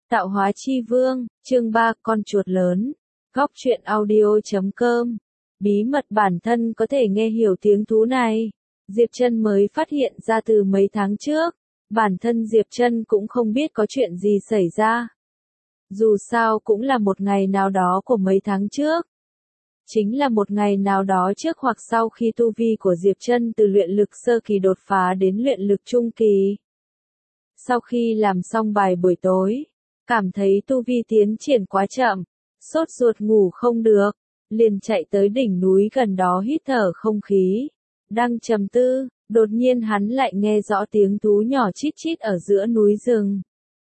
Tạo hóa chi vương, chương 3, con chuột lớn. Góc truyện audio.com. Bí mật bản thân có thể nghe hiểu tiếng thú này. Diệp Trân mới phát hiện ra từ mấy tháng trước. Bản thân Diệp Trân cũng không biết có chuyện gì xảy ra. Dù sao cũng là một ngày nào đó của mấy tháng trước. Chính là một ngày nào đó trước hoặc sau khi tu vi của Diệp Trân từ luyện lực sơ kỳ đột phá đến luyện lực trung kỳ. Sau khi làm xong bài buổi tối, cảm thấy tu vi tiến triển quá chậm, sốt ruột ngủ không được, liền chạy tới đỉnh núi gần đó hít thở không khí. Đang trầm tư, đột nhiên hắn lại nghe rõ tiếng thú nhỏ chít chít ở giữa núi rừng.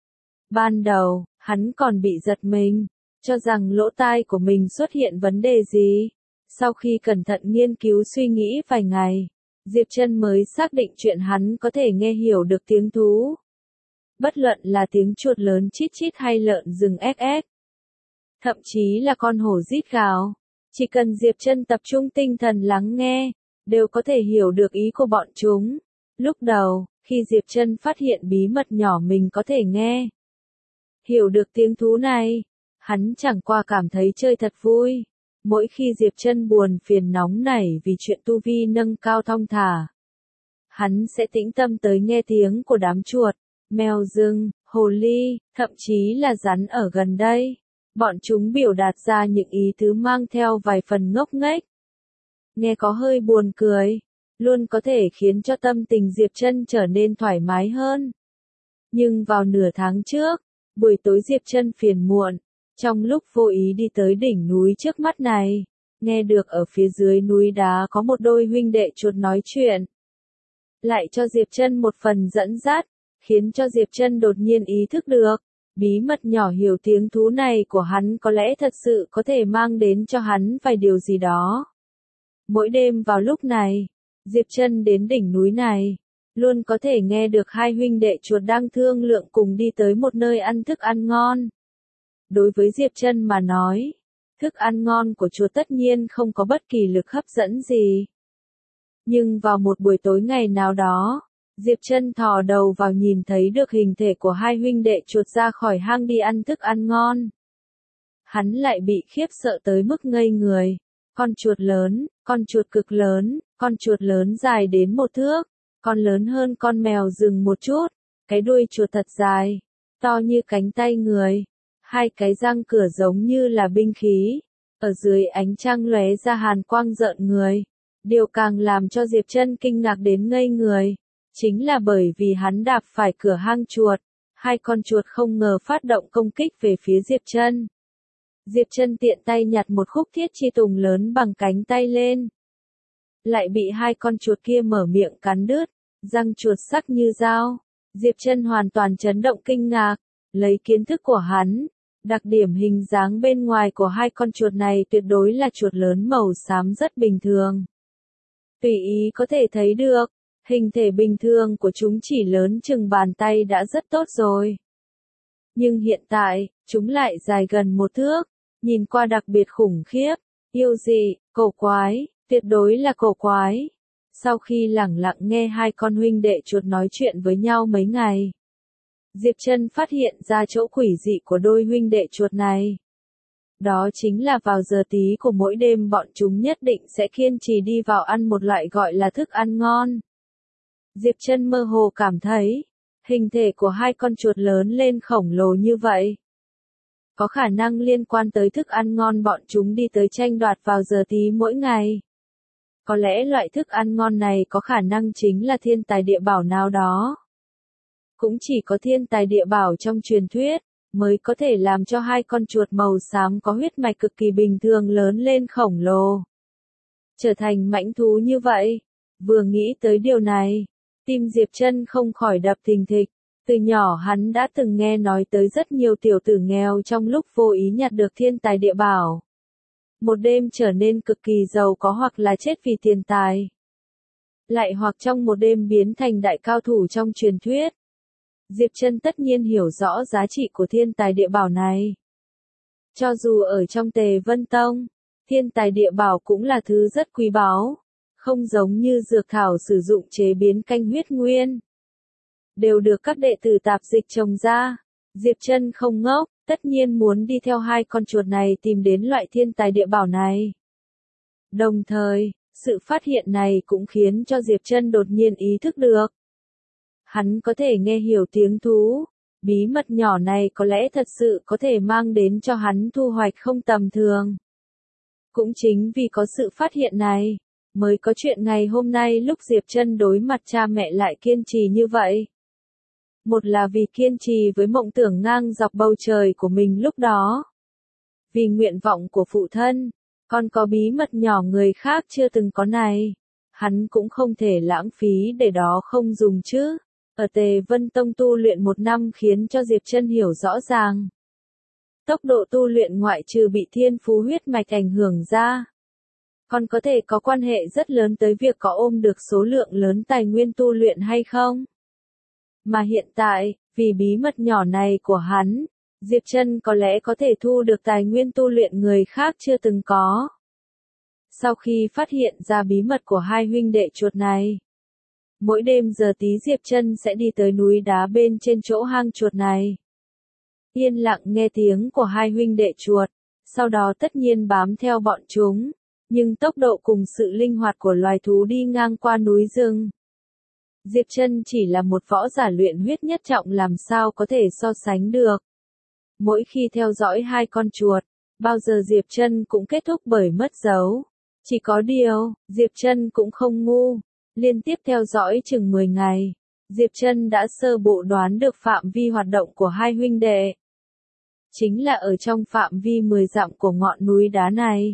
Ban đầu, hắn còn bị giật mình, cho rằng lỗ tai của mình xuất hiện vấn đề gì. Sau khi cẩn thận nghiên cứu suy nghĩ vài ngày, Diệp Trân mới xác định chuyện hắn có thể nghe hiểu được tiếng thú. Bất luận là tiếng chuột lớn chít chít hay lợn rừng ép ép. Thậm chí là con hổ rít gào. Chỉ cần Diệp Trân tập trung tinh thần lắng nghe, đều có thể hiểu được ý của bọn chúng. Lúc đầu, khi Diệp Trân phát hiện bí mật nhỏ mình có thể nghe, hiểu được tiếng thú này, hắn chẳng qua cảm thấy chơi thật vui. Mỗi khi Diệp Trân buồn phiền nóng nảy vì chuyện tu vi nâng cao thong thả, hắn sẽ tĩnh tâm tới nghe tiếng của đám chuột, mèo rừng, hồ ly, thậm chí là rắn ở gần đây. Bọn chúng biểu đạt ra những ý tứ mang theo vài phần ngốc nghếch. Nghe có hơi buồn cười, luôn có thể khiến cho tâm tình Diệp Trân trở nên thoải mái hơn. Nhưng vào nửa tháng trước, buổi tối Diệp Trân phiền muộn, trong lúc vô ý đi tới đỉnh núi trước mắt này, nghe được ở phía dưới núi đá có một đôi huynh đệ chuột nói chuyện. Lại cho Diệp Trân một phần dẫn dắt, khiến cho Diệp Trân đột nhiên ý thức được, bí mật nhỏ hiểu tiếng thú này của hắn có lẽ thật sự có thể mang đến cho hắn vài điều gì đó. Mỗi đêm vào lúc này, Diệp Trân đến đỉnh núi này, luôn có thể nghe được hai huynh đệ chuột đang thương lượng cùng đi tới một nơi ăn thức ăn ngon. Đối với Diệp Trân mà nói, thức ăn ngon của chuột tất nhiên không có bất kỳ lực hấp dẫn gì. Nhưng vào một buổi tối ngày nào đó, Diệp Trân thò đầu vào nhìn thấy được hình thể của hai huynh đệ chuột ra khỏi hang đi ăn thức ăn ngon. Hắn lại bị khiếp sợ tới mức ngây người. Con chuột lớn, con chuột cực lớn, con chuột lớn dài đến 1 thước, con lớn hơn con mèo rừng một chút, cái đuôi chuột thật dài, to như cánh tay người, hai cái răng cửa giống như là binh khí, ở dưới ánh trăng lóe ra hàn quang rợn người. Điều càng làm cho Diệp Trân kinh ngạc đến ngây người, chính là bởi vì hắn đạp phải cửa hang chuột, hai con chuột không ngờ phát động công kích về phía Diệp Trân. Diệp Trân tiện tay nhặt một khúc thiết chi tùng lớn bằng cánh tay lên. Lại bị hai con chuột kia mở miệng cắn đứt, răng chuột sắc như dao. Diệp Trân hoàn toàn chấn động kinh ngạc, lấy kiến thức của hắn, đặc điểm hình dáng bên ngoài của hai con chuột này tuyệt đối là chuột lớn màu xám rất bình thường. Tùy ý có thể thấy được, hình thể bình thường của chúng chỉ lớn chừng bàn tay đã rất tốt rồi. Nhưng hiện tại, chúng lại dài gần 1 thước, nhìn qua đặc biệt khủng khiếp, yêu dị, cổ quái, tuyệt đối là cổ quái. Sau khi lẳng lặng nghe hai con huynh đệ chuột nói chuyện với nhau mấy ngày, Diệp Trân phát hiện ra chỗ quỷ dị của đôi huynh đệ chuột này. Đó chính là vào giờ tí của mỗi đêm bọn chúng nhất định sẽ kiên trì đi vào ăn một loại gọi là thức ăn ngon. Diệp Trân mơ hồ cảm thấy, hình thể của hai con chuột lớn lên khổng lồ như vậy, có khả năng liên quan tới thức ăn ngon bọn chúng đi tới tranh đoạt vào giờ tí mỗi ngày. Có lẽ loại thức ăn ngon này có khả năng chính là thiên tài địa bảo nào đó. Cũng chỉ có thiên tài địa bảo trong truyền thuyết, mới có thể làm cho hai con chuột màu xám có huyết mạch cực kỳ bình thường lớn lên khổng lồ, trở thành mãnh thú như vậy. Vừa nghĩ tới điều này, tim Diệp Trân không khỏi đập thình thịch. Từ nhỏ hắn đã từng nghe nói tới rất nhiều tiểu tử nghèo trong lúc vô ý nhặt được thiên tài địa bảo, một đêm trở nên cực kỳ giàu có hoặc là chết vì tiền tài, lại hoặc trong một đêm biến thành đại cao thủ trong truyền thuyết. Diệp Trân tất nhiên hiểu rõ giá trị của thiên tài địa bảo này. Cho dù ở trong Tề Vân Tông, thiên tài địa bảo cũng là thứ rất quý báu, không giống như dược thảo sử dụng chế biến canh huyết nguyên, đều được các đệ tử tạp dịch trồng ra. Diệp Trân không ngốc, tất nhiên muốn đi theo hai con chuột này tìm đến loại thiên tài địa bảo này. Đồng thời, sự phát hiện này cũng khiến cho Diệp Trân đột nhiên ý thức được. Hắn có thể nghe hiểu tiếng thú, bí mật nhỏ này có lẽ thật sự có thể mang đến cho hắn thu hoạch không tầm thường. Cũng chính vì có sự phát hiện này, mới có chuyện ngày hôm nay lúc Diệp Trân đối mặt cha mẹ lại kiên trì như vậy. Một là vì kiên trì với mộng tưởng ngang dọc bầu trời của mình lúc đó. Vì nguyện vọng của phụ thân, còn có bí mật nhỏ người khác chưa từng có này. Hắn cũng không thể lãng phí để đó không dùng chứ. Ở Tề Vân Tông tu luyện 1 năm khiến cho Diệp Trân hiểu rõ ràng. Tốc độ tu luyện ngoại trừ bị thiên phú huyết mạch ảnh hưởng ra, còn có thể có quan hệ rất lớn tới việc có ôm được số lượng lớn tài nguyên tu luyện hay không. Mà hiện tại, vì bí mật nhỏ này của hắn, Diệp Trân có lẽ có thể thu được tài nguyên tu luyện người khác chưa từng có. Sau khi phát hiện ra bí mật của hai huynh đệ chuột này, mỗi đêm giờ tí Diệp Trân sẽ đi tới núi đá bên trên chỗ hang chuột này. Yên lặng nghe tiếng của hai huynh đệ chuột, sau đó tất nhiên bám theo bọn chúng, nhưng tốc độ cùng sự linh hoạt của loài thú đi ngang qua núi rừng. Diệp Trân chỉ là một võ giả luyện huyết nhất trọng làm sao có thể so sánh được. Mỗi khi theo dõi hai con chuột, bao giờ Diệp Trân cũng kết thúc bởi mất dấu. Chỉ có điều, Diệp Trân cũng không ngu. Liên tiếp theo dõi chừng 10 ngày, Diệp Trân đã sơ bộ đoán được phạm vi hoạt động của hai huynh đệ. Chính là ở trong phạm vi 10 dặm của ngọn núi đá này.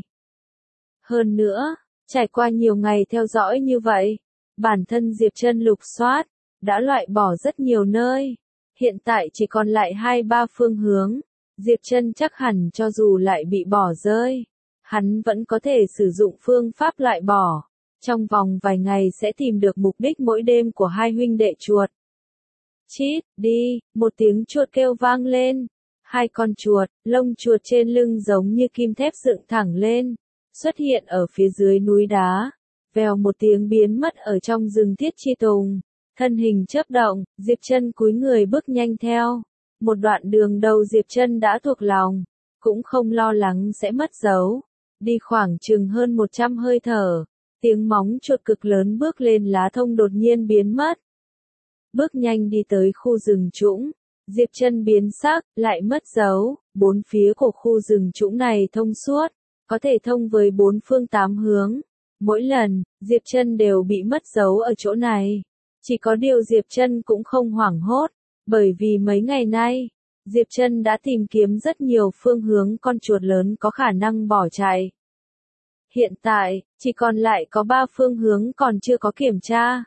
Hơn nữa, trải qua nhiều ngày theo dõi như vậy, bản thân Diệp Trân lục soát, đã loại bỏ rất nhiều nơi. Hiện tại chỉ còn lại 2-3 phương hướng. Diệp Trân chắc hẳn cho dù lại bị bỏ rơi, hắn vẫn có thể sử dụng phương pháp loại bỏ. Trong vòng vài ngày sẽ tìm được mục đích mỗi đêm của hai huynh đệ chuột. Chít, đi, một tiếng chuột kêu vang lên. Hai con chuột, lông chuột trên lưng giống như kim thép dựng thẳng lên, xuất hiện ở phía dưới núi đá. Vèo một tiếng biến mất ở trong rừng thiết chi tùng. Thân hình chớp động, Diệp Trân cúi người bước nhanh theo. Một đoạn đường đầu Diệp Trân đã thuộc lòng, cũng không lo lắng sẽ mất dấu. Đi khoảng chừng hơn 100 hơi thở, tiếng móng chuột cực lớn bước lên lá thông đột nhiên biến mất. Bước nhanh đi tới khu rừng trũng, Diệp Trân biến sắc, lại mất dấu. Bốn phía của khu rừng trũng này thông suốt, có thể thông với 4 phương 8 hướng. Mỗi lần, Diệp Trân đều bị mất dấu ở chỗ này. Chỉ có điều Diệp Trân cũng không hoảng hốt, bởi vì mấy ngày nay, Diệp Trân đã tìm kiếm rất nhiều phương hướng con chuột lớn có khả năng bỏ chạy. Hiện tại, chỉ còn lại có 3 phương hướng còn chưa có kiểm tra.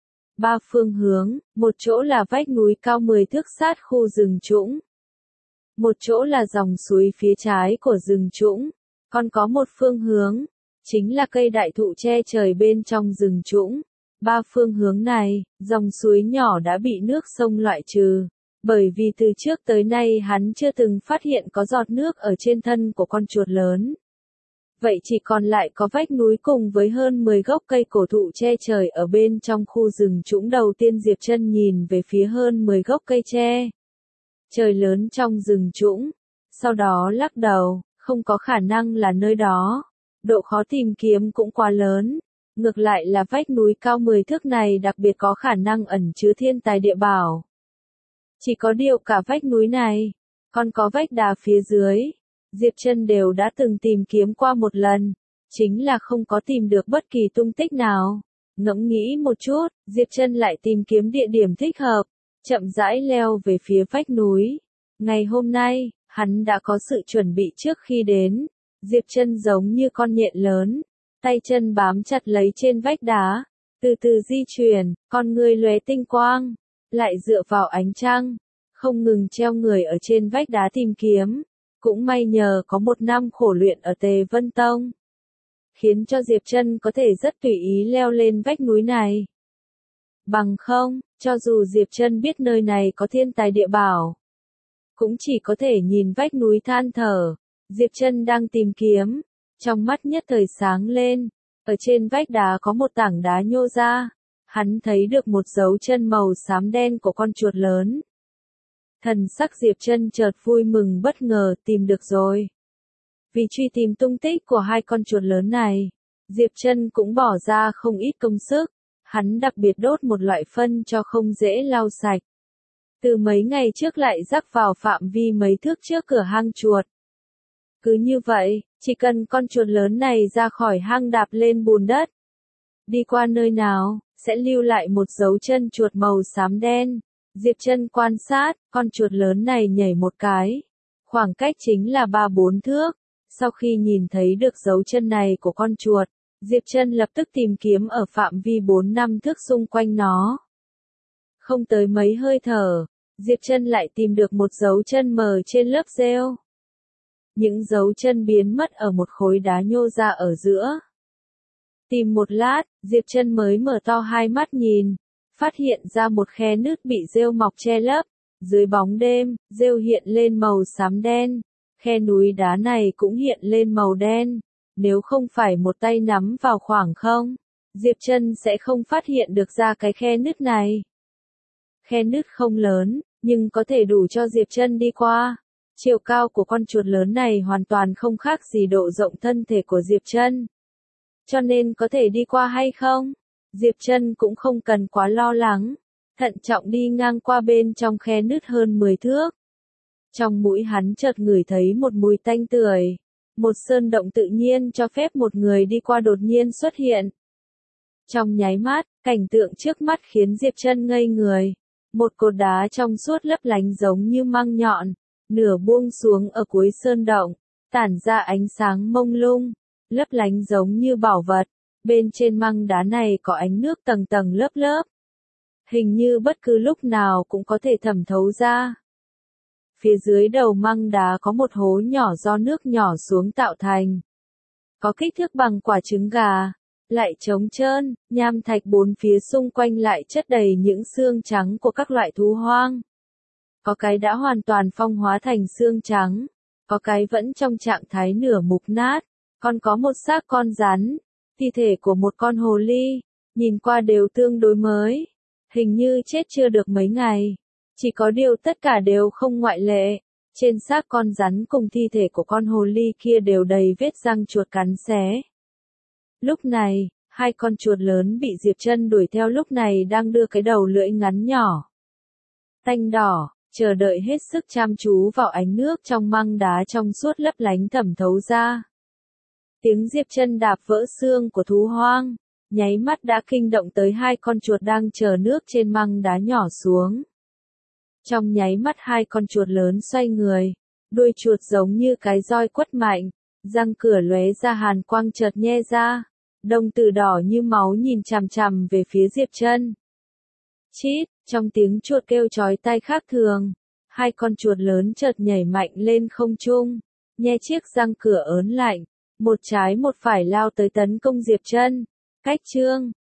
3 phương hướng, một chỗ là vách núi cao 10 thước sát khu rừng trũng. Một chỗ là dòng suối phía trái của rừng trũng. Còn có một phương hướng, chính là cây đại thụ che trời bên trong rừng trũng. 3 phương hướng này, dòng suối nhỏ đã bị nước sông loại trừ. Bởi vì từ trước tới nay hắn chưa từng phát hiện có giọt nước ở trên thân của con chuột lớn. Vậy chỉ còn lại có vách núi cùng với hơn 10 gốc cây cổ thụ che trời ở bên trong khu rừng trũng. Đầu tiên Diệp Trân nhìn về phía hơn 10 gốc cây che trời lớn trong rừng trũng. Sau đó lắc đầu, không có khả năng là nơi đó. Độ khó tìm kiếm cũng quá lớn. Ngược lại là vách núi cao 10 thước này đặc biệt có khả năng ẩn chứa thiên tài địa bảo. Chỉ có điều cả vách núi này, còn có vách đá phía dưới, Diệp Trân đều đã từng tìm kiếm qua một lần, chính là không có tìm được bất kỳ tung tích nào. Ngẫm nghĩ một chút, Diệp Trân lại tìm kiếm địa điểm thích hợp, chậm rãi leo về phía vách núi. Ngày hôm nay, hắn đã có sự chuẩn bị trước khi đến. Diệp Trân giống như con nhện lớn, tay chân bám chặt lấy trên vách đá, từ từ di chuyển, con người lóe tinh quang, lại dựa vào ánh trăng, không ngừng treo người ở trên vách đá tìm kiếm. Cũng may nhờ có 1 năm khổ luyện ở Tề Vân Tông, khiến cho Diệp Trân có thể rất tùy ý leo lên vách núi này. Bằng không, cho dù Diệp Trân biết nơi này có thiên tài địa bảo, cũng chỉ có thể nhìn vách núi than thở. Diệp Trân đang tìm kiếm, trong mắt nhất thời sáng lên, ở trên vách đá có một tảng đá nhô ra, hắn thấy được một dấu chân màu xám đen của con chuột lớn. Thần sắc Diệp Trân chợt vui mừng bất ngờ, tìm được rồi. Vì truy tìm tung tích của hai con chuột lớn này, Diệp Trân cũng bỏ ra không ít công sức. Hắn đặc biệt đốt một loại phân cho không dễ lau sạch. Từ mấy ngày trước lại rắc vào phạm vi mấy thước trước cửa hang chuột. Cứ như vậy, chỉ cần con chuột lớn này ra khỏi hang đạp lên bùn đất, đi qua nơi nào, sẽ lưu lại một dấu chân chuột màu xám đen. Diệp Trân quan sát, con chuột lớn này nhảy một cái. Khoảng cách chính là 3-4 thước. Sau khi nhìn thấy được dấu chân này của con chuột, Diệp Trân lập tức tìm kiếm ở phạm vi 4-5 thước xung quanh nó. Không tới mấy hơi thở, Diệp Trân lại tìm được một dấu chân mờ trên lớp rêu. Những dấu chân biến mất ở một khối đá nhô ra ở giữa. Tìm một lát, Diệp Trân mới mở to hai mắt nhìn, phát hiện ra một khe nứt bị rêu mọc che lấp. Dưới bóng đêm, rêu hiện lên màu xám đen, khe núi đá này cũng hiện lên màu đen. Nếu không phải một tay nắm vào khoảng không, Diệp Trân sẽ không phát hiện được ra cái khe nứt này. Khe nứt không lớn, nhưng có thể đủ cho Diệp Trân đi qua. Chiều cao của con chuột lớn này hoàn toàn không khác gì độ rộng thân thể của Diệp Trân. Cho nên có thể đi qua hay không, Diệp Trân cũng không cần quá lo lắng. Thận trọng đi ngang qua bên trong khe nứt hơn 10 thước. Trong mũi hắn chợt ngửi thấy một mùi tanh tưởi. Một sơn động tự nhiên cho phép một người đi qua đột nhiên xuất hiện. Trong nháy mắt, cảnh tượng trước mắt khiến Diệp Trân ngây người. Một cột đá trong suốt lấp lánh giống như măng nhọn, nửa buông xuống ở cuối sơn động, tản ra ánh sáng mông lung, lấp lánh giống như bảo vật. Bên trên măng đá này có ánh nước tầng tầng lớp lớp. Hình như bất cứ lúc nào cũng có thể thẩm thấu ra. Phía dưới đầu măng đá có một hố nhỏ do nước nhỏ xuống tạo thành. Có kích thước bằng quả trứng gà, lại trống trơn, nham thạch bốn phía xung quanh lại chất đầy những xương trắng của các loại thú hoang. Có cái đã hoàn toàn phong hóa thành xương trắng, có cái vẫn trong trạng thái nửa mục nát, còn có một xác con rắn, thi thể của một con hồ ly, nhìn qua đều tương đối mới, hình như chết chưa được mấy ngày. Chỉ có điều tất cả đều không ngoại lệ, trên xác con rắn cùng thi thể của con hồ ly kia đều đầy vết răng chuột cắn xé. Lúc này, hai con chuột lớn bị Diệp Trân đuổi theo lúc này đang đưa cái đầu lưỡi ngắn nhỏ, tanh đỏ, chờ đợi hết sức chăm chú vào ánh nước trong măng đá trong suốt lấp lánh thẩm thấu ra. Tiếng Diệp Trân đạp vỡ xương của thú hoang, nháy mắt đã kinh động tới hai con chuột đang chờ nước trên măng đá nhỏ xuống. Trong nháy mắt hai con chuột lớn xoay người, đuôi chuột giống như cái roi quất mạnh, răng cửa lóe ra hàn quang chợt nhe ra, đồng tử đỏ như máu nhìn chằm chằm về phía Diệp Trân. Chít, trong tiếng chuột kêu chói tai khác thường, hai con chuột lớn chợt nhảy mạnh lên không trung, nhe chiếc răng cửa ớn lạnh, một trái một phải lao tới tấn công Diệp Trân. Cách chương